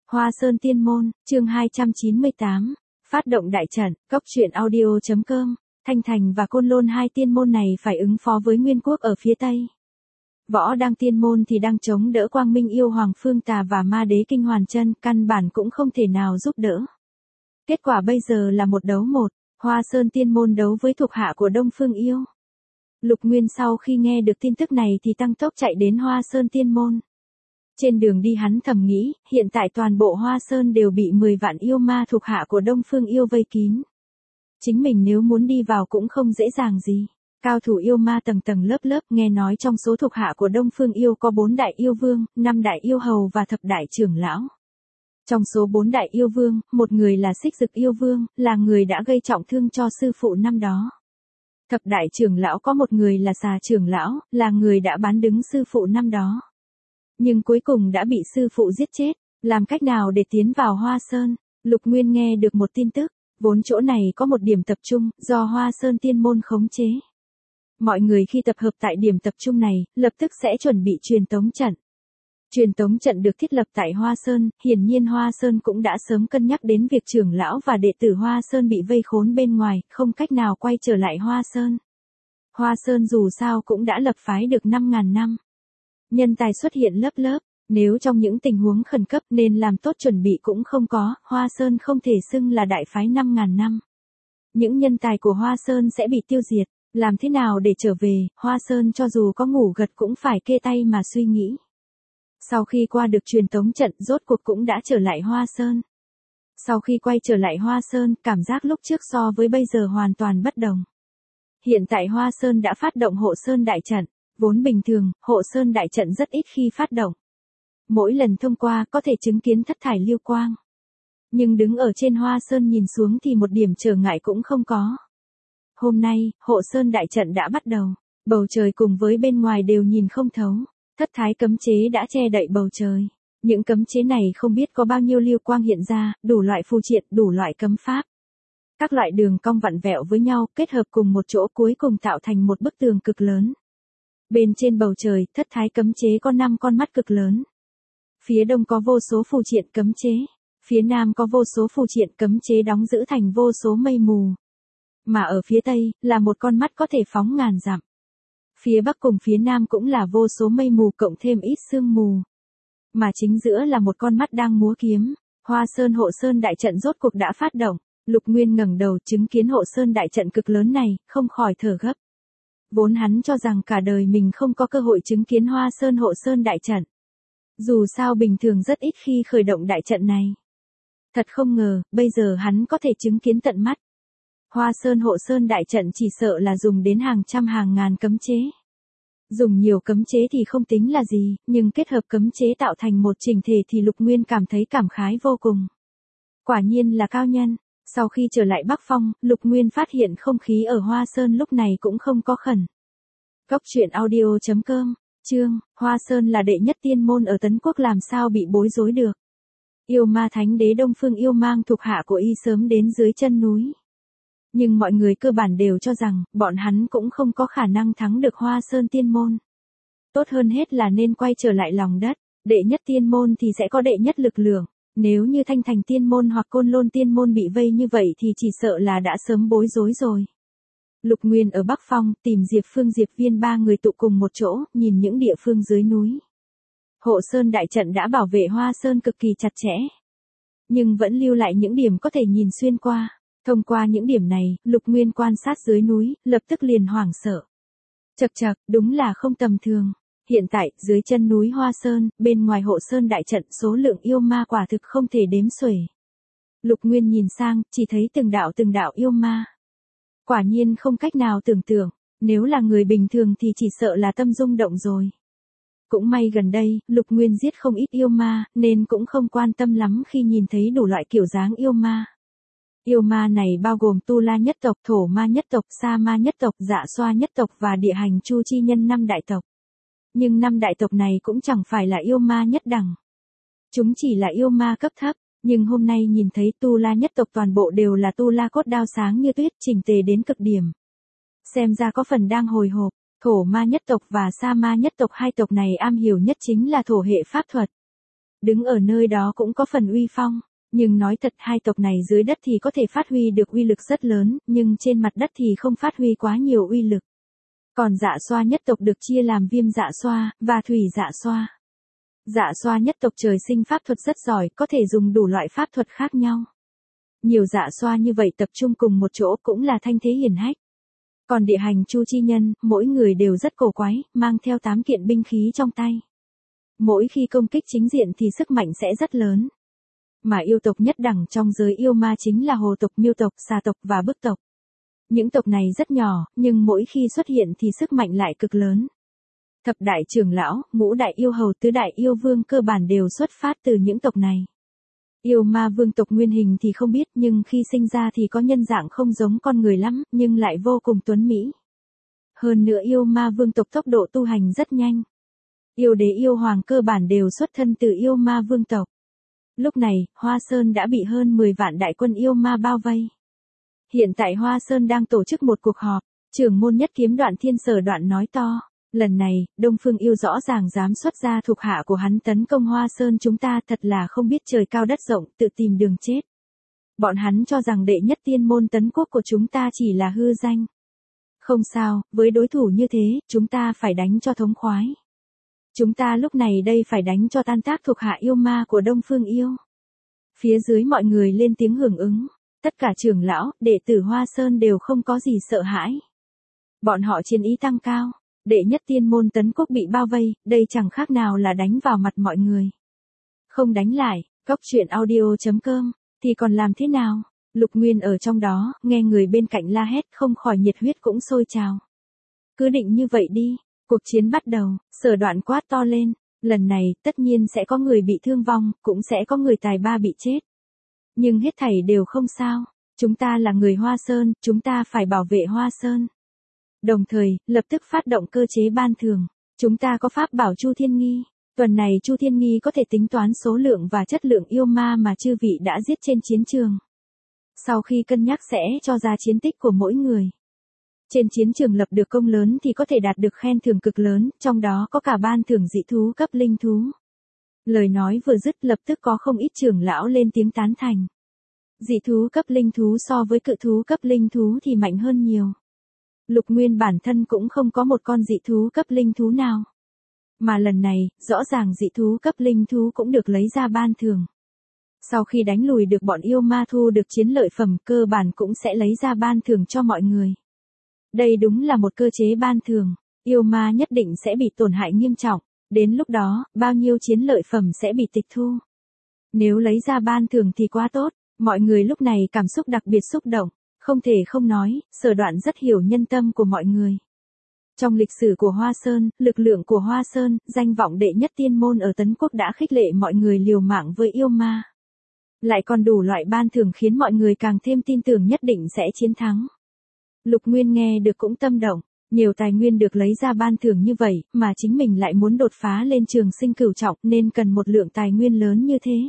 Hoa Sơn Tiên Môn, chương 298, phát động đại trận, cốc truyện audio.com, Thanh Thành và Côn Lôn hai tiên môn này phải ứng phó với Nguyên Quốc ở phía Tây. Võ Đăng Tiên Môn thì đang chống đỡ Quang Minh Yêu Hoàng Phương Tà và Ma Đế Kinh Hoàn Chân, căn bản cũng không thể nào giúp đỡ. Kết quả bây giờ là một đấu một, Hoa Sơn Tiên Môn đấu với thuộc hạ của Đông Phương Yêu. Lục Nguyên sau khi nghe được tin tức này thì tăng tốc chạy đến Hoa Sơn Tiên Môn. Trên đường đi hắn thầm nghĩ, hiện tại toàn bộ Hoa Sơn đều bị 10 vạn yêu ma thuộc hạ của Đông Phương Yêu vây kín. Chính mình nếu muốn đi vào cũng không dễ dàng gì. Cao thủ yêu ma tầng tầng lớp lớp, nghe nói trong số thuộc hạ của Đông Phương Yêu có 4 đại yêu vương, 5 đại yêu hầu và thập đại trưởng lão. Trong số 4 đại yêu vương, một người là Xích Dực yêu vương, là người đã gây trọng thương cho sư phụ năm đó. Thập đại trưởng lão có một người là Xà trưởng lão, là người đã bán đứng sư phụ năm đó. Nhưng cuối cùng đã bị sư phụ giết chết, làm cách nào để tiến vào Hoa Sơn? Lục Nguyên nghe được một tin tức, vốn chỗ này có một điểm tập trung, do Hoa Sơn Tiên Môn khống chế. Mọi người khi tập hợp tại điểm tập trung này, lập tức sẽ chuẩn bị truyền tống trận. Truyền tống trận được thiết lập tại Hoa Sơn, hiển nhiên Hoa Sơn cũng đã sớm cân nhắc đến việc trưởng lão và đệ tử Hoa Sơn bị vây khốn bên ngoài, không cách nào quay trở lại Hoa Sơn. Hoa Sơn dù sao cũng đã lập phái được 5.000 năm. Nhân tài xuất hiện lớp lớp, nếu trong những tình huống khẩn cấp nên làm tốt chuẩn bị cũng không có, Hoa Sơn không thể xưng là đại phái 5.000 năm. Những nhân tài của Hoa Sơn sẽ bị tiêu diệt, làm thế nào để trở về, Hoa Sơn cho dù có ngủ gật cũng phải kê tay mà suy nghĩ. Sau khi qua được truyền tống trận, rốt cuộc cũng đã trở lại Hoa Sơn. Sau khi quay trở lại Hoa Sơn, cảm giác lúc trước so với bây giờ hoàn toàn bất đồng. Hiện tại Hoa Sơn đã phát động Hộ Sơn đại trận. Vốn bình thường, Hộ Sơn đại trận rất ít khi phát động. Mỗi lần thông qua có thể chứng kiến thất thải lưu quang. Nhưng đứng ở trên Hoa Sơn nhìn xuống thì một điểm trở ngại cũng không có. Hôm nay, Hộ Sơn đại trận đã bắt đầu. Bầu trời cùng với bên ngoài đều nhìn không thấu. Thất thái cấm chế đã che đậy bầu trời. Những cấm chế này không biết có bao nhiêu lưu quang hiện ra, đủ loại phù triện, đủ loại cấm pháp. Các loại đường cong vặn vẹo với nhau, kết hợp cùng một chỗ cuối cùng tạo thành một bức tường cực lớn. Bên trên bầu trời, thất thái cấm chế có 5 con mắt cực lớn. Phía đông có vô số phù triện cấm chế. Phía nam có vô số phù triện cấm chế đóng giữ thành vô số mây mù. Mà ở phía tây, là một con mắt có thể phóng ngàn dặm. Phía bắc cùng phía nam cũng là vô số mây mù cộng thêm ít sương mù. Mà chính giữa là một con mắt đang múa kiếm. Hoa Sơn Hộ Sơn đại trận rốt cuộc đã phát động. Lục Nguyên ngẩng đầu chứng kiến Hộ Sơn đại trận cực lớn này, không khỏi thở gấp. Vốn hắn cho rằng cả đời mình không có cơ hội chứng kiến Hoa Sơn Hộ Sơn đại trận. Dù sao bình thường rất ít khi khởi động đại trận này. Thật không ngờ, bây giờ hắn có thể chứng kiến tận mắt. Hoa Sơn Hộ Sơn đại trận chỉ sợ là dùng đến hàng trăm hàng ngàn cấm chế. Dùng nhiều cấm chế thì không tính là gì, nhưng kết hợp cấm chế tạo thành một chỉnh thể thì Lục Nguyên cảm thấy cảm khái vô cùng. Quả nhiên là cao nhân. Sau khi trở lại Bắc Phong, Lục Nguyên phát hiện không khí ở Hoa Sơn lúc này cũng không có khẩn. Cốc truyện audio.com, chương, Hoa Sơn là đệ nhất tiên môn ở Tấn Quốc làm sao bị bối rối được. Yêu ma thánh đế Đông Phương Yêu mang thuộc hạ của y sớm đến dưới chân núi. Nhưng mọi người cơ bản đều cho rằng, bọn hắn cũng không có khả năng thắng được Hoa Sơn tiên môn. Tốt hơn hết là nên quay trở lại lòng đất, đệ nhất tiên môn thì sẽ có đệ nhất lực lượng. Nếu như Thanh Thành Tiên Môn hoặc Côn Lôn Tiên Môn bị vây như vậy thì chỉ sợ là đã sớm bối rối rồi. Lục Nguyên ở Bắc Phong tìm Diệp Phương Diệp Viên ba người tụ cùng một chỗ, nhìn những địa phương dưới núi. Hộ Sơn đại trận đã bảo vệ Hoa Sơn cực kỳ chặt chẽ. Nhưng vẫn lưu lại những điểm có thể nhìn xuyên qua. Thông qua những điểm này, Lục Nguyên quan sát dưới núi, lập tức liền hoảng sợ. Chậc chậc, đúng là không tầm thường. Hiện tại, dưới chân núi Hoa Sơn, bên ngoài Hộ Sơn đại trận số lượng yêu ma quả thực không thể đếm xuể. Lục Nguyên nhìn sang, chỉ thấy từng đạo yêu ma. Quả nhiên không cách nào tưởng tượng, nếu là người bình thường thì chỉ sợ là tâm rung động rồi. Cũng may gần đây, Lục Nguyên giết không ít yêu ma, nên cũng không quan tâm lắm khi nhìn thấy đủ loại kiểu dáng yêu ma. Yêu ma này bao gồm Tu La nhất tộc, Thổ ma nhất tộc, Sa ma nhất tộc, Dạ Xoa nhất tộc và Địa Hành Chu Chi Nhân 5 đại tộc. Nhưng 5 đại tộc này cũng chẳng phải là yêu ma nhất đẳng. Chúng chỉ là yêu ma cấp thấp, nhưng hôm nay nhìn thấy Tu La nhất tộc toàn bộ đều là Tu La cốt đao sáng như tuyết, chỉnh tề đến cực điểm. Xem ra có phần đang hồi hộp. Thổ ma nhất tộc và Sa ma nhất tộc, hai tộc này am hiểu nhất chính là thổ hệ pháp thuật. đứng ở nơi đó cũng có phần uy phong. Nhưng nói thật hai tộc này dưới đất thì có thể phát huy được uy lực rất lớn, nhưng trên mặt đất thì không phát huy quá nhiều uy lực. Còn Dạ Xoa nhất tộc được chia làm Viêm Dạ Xoa, và Thủy Dạ Xoa. Dạ Xoa nhất tộc trời sinh pháp thuật rất giỏi, có thể dùng đủ loại pháp thuật khác nhau. Nhiều Dạ Xoa như vậy tập trung cùng một chỗ cũng là thanh thế hiển hách. Còn địa hành Chu chi nhân, mỗi người đều rất cổ quái, mang theo 8 kiện binh khí trong tay. Mỗi khi công kích chính diện thì sức mạnh sẽ rất lớn. Mà yêu tộc nhất đẳng trong giới yêu ma chính là hồ tộc, miêu tộc, xà tộc và bức tộc. Những tộc này rất nhỏ, nhưng mỗi khi xuất hiện thì sức mạnh lại cực lớn. Thập đại trưởng lão, ngũ đại yêu hầu, tứ đại yêu vương cơ bản đều xuất phát từ những tộc này. Yêu ma vương tộc nguyên hình thì không biết, nhưng khi sinh ra thì có nhân dạng không giống con người lắm, nhưng lại vô cùng tuấn mỹ. Hơn nữa yêu ma vương tộc tốc độ tu hành rất nhanh. Yêu đế yêu hoàng cơ bản đều xuất thân từ yêu ma vương tộc. Lúc này, Hoa Sơn đã bị hơn 10 vạn đại quân yêu ma bao vây. Hiện tại Hoa Sơn đang tổ chức một cuộc họp, trưởng môn nhất kiếm Đoạn Thiên Sở Đoạn nói to. Lần này, Đông Phương Yêu rõ ràng dám xuất ra thuộc hạ của hắn tấn công Hoa Sơn chúng ta, thật là không biết trời cao đất rộng, tự tìm đường chết. Bọn hắn cho rằng đệ nhất tiên môn tấn quốc của chúng ta chỉ là hư danh. Không sao, với đối thủ như thế, chúng ta phải đánh cho thống khoái. Chúng ta lúc này đây phải đánh cho tan tác thuộc hạ yêu ma của Đông Phương Yêu. Phía dưới mọi người lên tiếng hưởng ứng. Tất cả trưởng lão, đệ tử Hoa Sơn đều không có gì sợ hãi. Bọn họ chiến ý tăng cao. Đệ nhất tiên môn tấn quốc bị bao vây, đây chẳng khác nào là đánh vào mặt mọi người. Không đánh lại, cóc truyện audio.com, thì còn làm thế nào? Lục Nguyên ở trong đó, nghe người bên cạnh la hét không khỏi nhiệt huyết cũng sôi trào. Cứ định như vậy đi, cuộc chiến bắt đầu, Sở Đoạn quát to lên. Lần này, tất nhiên sẽ có người bị thương vong, cũng sẽ có người tài ba bị chết. Nhưng hết thảy đều không sao, chúng ta là người Hoa Sơn, chúng ta phải bảo vệ Hoa Sơn. Đồng thời, lập tức phát động cơ chế ban thưởng. Chúng ta có pháp bảo Chu Thiên Nghi. Tuần này Chu Thiên Nghi có thể tính toán số lượng và chất lượng yêu ma mà chư vị đã giết trên chiến trường. Sau khi cân nhắc sẽ cho ra chiến tích của mỗi người. Trên chiến trường lập được công lớn thì có thể đạt được khen thưởng cực lớn, trong đó có cả ban thưởng dị thú cấp linh thú. Lời nói vừa dứt lập tức có không ít trưởng lão lên tiếng tán thành. Dị thú cấp linh thú so với cự thú cấp linh thú thì mạnh hơn nhiều. Lục Nguyên bản thân cũng không có một con dị thú cấp linh thú nào. Mà lần này, rõ ràng dị thú cấp linh thú cũng được lấy ra ban thưởng. Sau khi đánh lùi được bọn yêu ma thu được chiến lợi phẩm cơ bản cũng sẽ lấy ra ban thưởng cho mọi người. Đây đúng là một cơ chế ban thưởng, yêu ma nhất định sẽ bị tổn hại nghiêm trọng, đến lúc đó, bao nhiêu chiến lợi phẩm sẽ bị tịch thu. Nếu lấy ra ban thưởng thì quá tốt, mọi người lúc này cảm xúc đặc biệt xúc động. Không thể không nói, Sở Đoạn rất hiểu nhân tâm của mọi người. Trong lịch sử của Hoa Sơn, lực lượng của Hoa Sơn, danh vọng đệ nhất tiên môn ở Tấn Quốc đã khích lệ mọi người liều mạng với yêu ma. Lại còn đủ loại ban thưởng khiến mọi người càng thêm tin tưởng nhất định sẽ chiến thắng. Lục Nguyên nghe được cũng tâm động, nhiều tài nguyên được lấy ra ban thưởng như vậy, mà chính mình lại muốn đột phá lên trường sinh cửu trọng nên cần một lượng tài nguyên lớn như thế.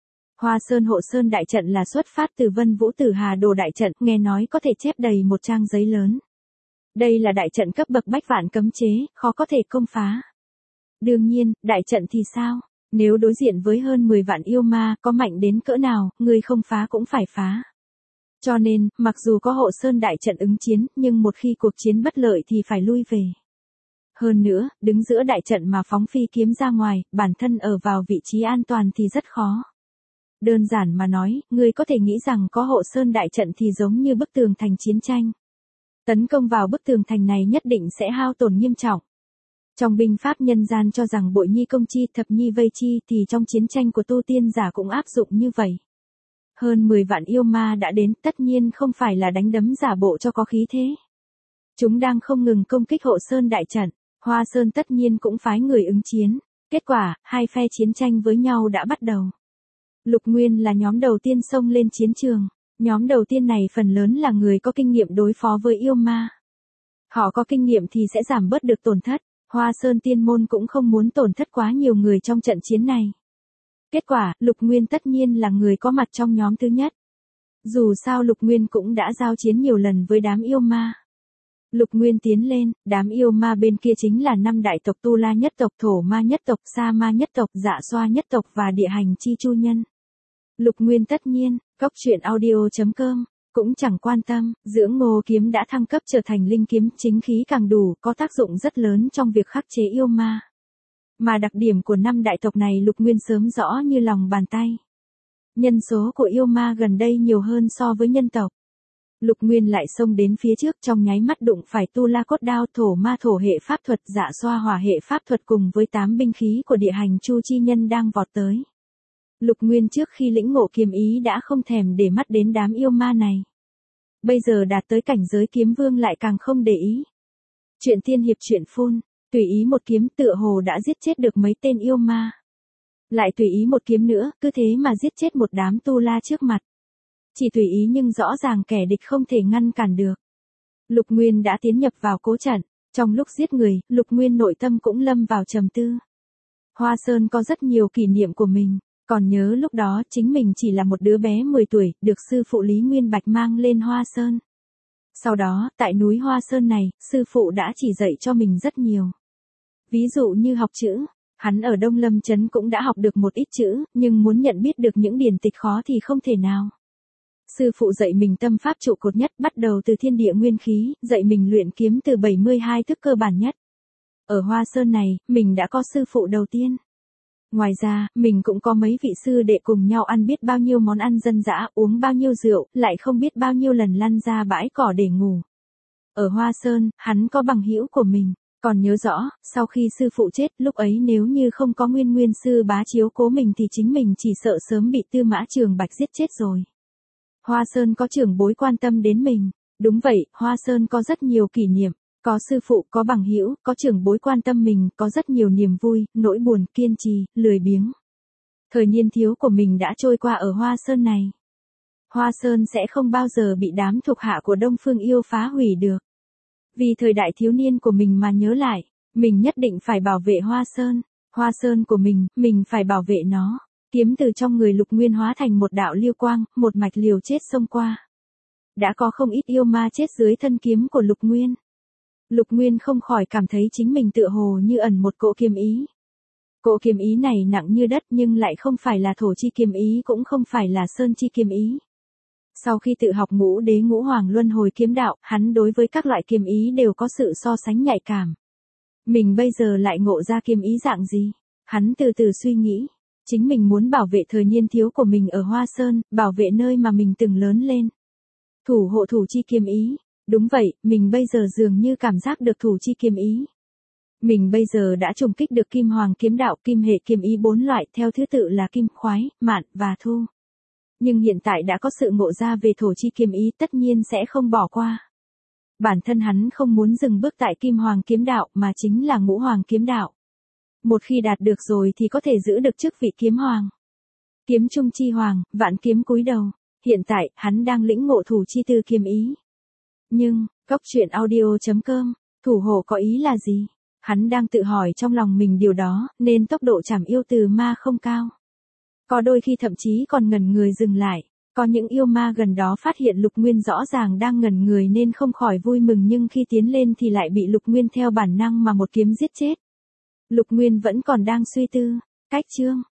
Hoa Sơn Hộ Sơn đại trận là xuất phát từ Vân Vũ Tử Hà Đồ đại trận, nghe nói có thể chép đầy một trang giấy lớn. Đây là đại trận cấp bậc bách vạn cấm chế, khó có thể công phá. Đương nhiên, đại trận thì sao? Nếu đối diện với hơn 10 vạn yêu ma, có mạnh đến cỡ nào, người không phá cũng phải phá. Cho nên, mặc dù có Hộ Sơn đại trận ứng chiến, nhưng một khi cuộc chiến bất lợi thì phải lui về. Hơn nữa, đứng giữa đại trận mà phóng phi kiếm ra ngoài, bản thân ở vào vị trí an toàn thì rất khó. Đơn giản mà nói, ngươi có thể nghĩ rằng có Hộ Sơn đại trận thì giống như bức tường thành chiến tranh. Tấn công vào bức tường thành này nhất định sẽ hao tổn nghiêm trọng. Trong binh pháp nhân gian cho rằng bội nhi công chi thập nhi vây chi thì trong chiến tranh của tu tiên giả cũng áp dụng như vậy. Hơn 10 vạn yêu ma đã đến, tất nhiên không phải là đánh đấm giả bộ cho có khí thế. Chúng đang không ngừng công kích Hộ Sơn đại trận, Hoa Sơn tất nhiên cũng phái người ứng chiến. Kết quả, hai phe chiến tranh với nhau đã bắt đầu. Lục Nguyên là nhóm đầu tiên xông lên chiến trường. Nhóm đầu tiên này phần lớn là người có kinh nghiệm đối phó với yêu ma. Họ có kinh nghiệm thì sẽ giảm bớt được tổn thất. Hoa Sơn tiên môn cũng không muốn tổn thất quá nhiều người trong trận chiến này. Kết quả, Lục Nguyên tất nhiên là người có mặt trong nhóm thứ nhất. Dù sao Lục Nguyên cũng đã giao chiến nhiều lần với đám yêu ma. Lục Nguyên tiến lên, đám yêu ma bên kia chính là 5 đại tộc Tu La nhất tộc, Thổ Ma nhất tộc, Sa Ma nhất tộc, Dạ Xoa nhất tộc và Địa Hành Chi Chu nhân. Lục Nguyên tất nhiên, cóc truyện audio.com, cũng chẳng quan tâm, dưỡng ngô kiếm đã thăng cấp trở thành linh kiếm, chính khí càng đủ, có tác dụng rất lớn trong việc khắc chế yêu ma. Mà đặc điểm của 5 đại tộc này Lục Nguyên sớm rõ như lòng bàn tay. Nhân số của yêu ma gần đây nhiều hơn so với nhân tộc. Lục Nguyên lại xông đến phía trước, trong nháy mắt đụng phải Tu La cốt đao, Thổ Ma thổ hệ pháp thuật, Dạ Xoa hỏa hệ pháp thuật cùng với 8 binh khí của Địa Hành Chu chi nhân đang vọt tới. Lục Nguyên trước khi lĩnh ngộ kiếm ý đã không thèm để mắt đến đám yêu ma này. Bây giờ đạt tới cảnh giới kiếm vương lại càng không để ý. Chuyện tiên hiệp truyện phun, tùy ý một kiếm tựa hồ đã giết chết được mấy tên yêu ma. Lại tùy ý một kiếm nữa, cứ thế mà giết chết một đám Tu La trước mặt. Chỉ tùy ý nhưng rõ ràng kẻ địch không thể ngăn cản được. Lục Nguyên đã tiến nhập vào cố trận, trong lúc giết người, Lục Nguyên nội tâm cũng lâm vào trầm tư. Hoa Sơn có rất nhiều kỷ niệm của mình, còn nhớ lúc đó chính mình chỉ là một đứa bé 10 tuổi, được sư phụ Lý Nguyên Bạch mang lên Hoa Sơn. Sau đó, tại núi Hoa Sơn này, sư phụ đã chỉ dạy cho mình rất nhiều. Ví dụ như học chữ, hắn ở Đông Lâm Trấn cũng đã học được một ít chữ, nhưng muốn nhận biết được những điển tịch khó thì không thể nào. Sư phụ dạy mình tâm pháp trụ cột nhất, bắt đầu từ thiên địa nguyên khí, dạy mình luyện kiếm từ 72 thức cơ bản nhất. Ở Hoa Sơn này, mình đã có sư phụ đầu tiên. Ngoài ra, mình cũng có mấy vị sư đệ cùng nhau ăn biết bao nhiêu món ăn dân dã, uống bao nhiêu rượu, lại không biết bao nhiêu lần lăn ra bãi cỏ để ngủ. Ở Hoa Sơn, hắn có bằng hữu của mình, còn nhớ rõ, sau khi sư phụ chết, lúc ấy nếu như không có Nguyên sư bá chiếu cố mình thì chính mình chỉ sợ sớm bị Tư Mã Trường Bạch giết chết rồi. Hoa Sơn có trưởng bối quan tâm đến mình. Đúng vậy, Hoa Sơn có rất nhiều kỷ niệm, có sư phụ, có bằng hữu, có trưởng bối quan tâm mình, có rất nhiều niềm vui, nỗi buồn, kiên trì, lười biếng. Thời niên thiếu của mình đã trôi qua ở Hoa Sơn này. Hoa Sơn sẽ không bao giờ bị đám thuộc hạ của Đông Phương Yêu phá hủy được. Vì thời đại thiếu niên của mình mà nhớ lại, mình nhất định phải bảo vệ Hoa Sơn. Hoa Sơn của mình phải bảo vệ nó. Kiếm từ trong người Lục Nguyên hóa thành một đạo lưu quang, một mạch liều chết xông qua. Đã có không ít yêu ma chết dưới thân kiếm của Lục Nguyên. Lục Nguyên không khỏi cảm thấy chính mình tựa hồ như ẩn một cỗ kiếm ý. Cỗ kiếm ý này nặng như đất nhưng lại không phải là thổ chi kiếm ý, cũng không phải là sơn chi kiếm ý. Sau khi tự học Ngũ Đế Ngũ Hoàng Luân Hồi kiếm đạo, hắn đối với các loại kiếm ý đều có sự so sánh nhạy cảm. Mình bây giờ lại ngộ ra kiếm ý dạng gì? Hắn từ từ suy nghĩ. Chính mình muốn bảo vệ thời niên thiếu của mình ở Hoa Sơn, bảo vệ nơi mà mình từng lớn lên. Thủ hộ thủ chi kiếm ý. Đúng vậy, mình bây giờ dường như cảm giác được thủ chi kiếm ý. Mình bây giờ đã trùng kích được Kim Hoàng kiếm đạo, kim hệ kiếm ý 4 loại, theo thứ tự là kim, khoái, mạn và thu. Nhưng hiện tại đã có sự ngộ ra về thổ chi kiếm ý, tất nhiên sẽ không bỏ qua. Bản thân hắn không muốn dừng bước tại Kim Hoàng kiếm đạo mà chính là Ngũ Hoàng kiếm đạo. Một khi đạt được rồi thì có thể giữ được chức vị kiếm hoàng. Kiếm trung chi hoàng, vạn kiếm cúi đầu. Hiện tại, hắn đang lĩnh ngộ thủ chi tư kiếm ý. Nhưng, cóc truyện audio.com, thủ hộ có ý là gì? Hắn đang tự hỏi trong lòng mình điều đó, nên tốc độ trảm yêu từ ma không cao. Có đôi khi thậm chí còn ngẩn người dừng lại. Có những yêu ma gần đó phát hiện Lục Nguyên rõ ràng đang ngẩn người nên không khỏi vui mừng, nhưng khi tiến lên thì lại bị Lục Nguyên theo bản năng mà một kiếm giết chết. Lục Nguyên vẫn còn đang suy tư. Cách chương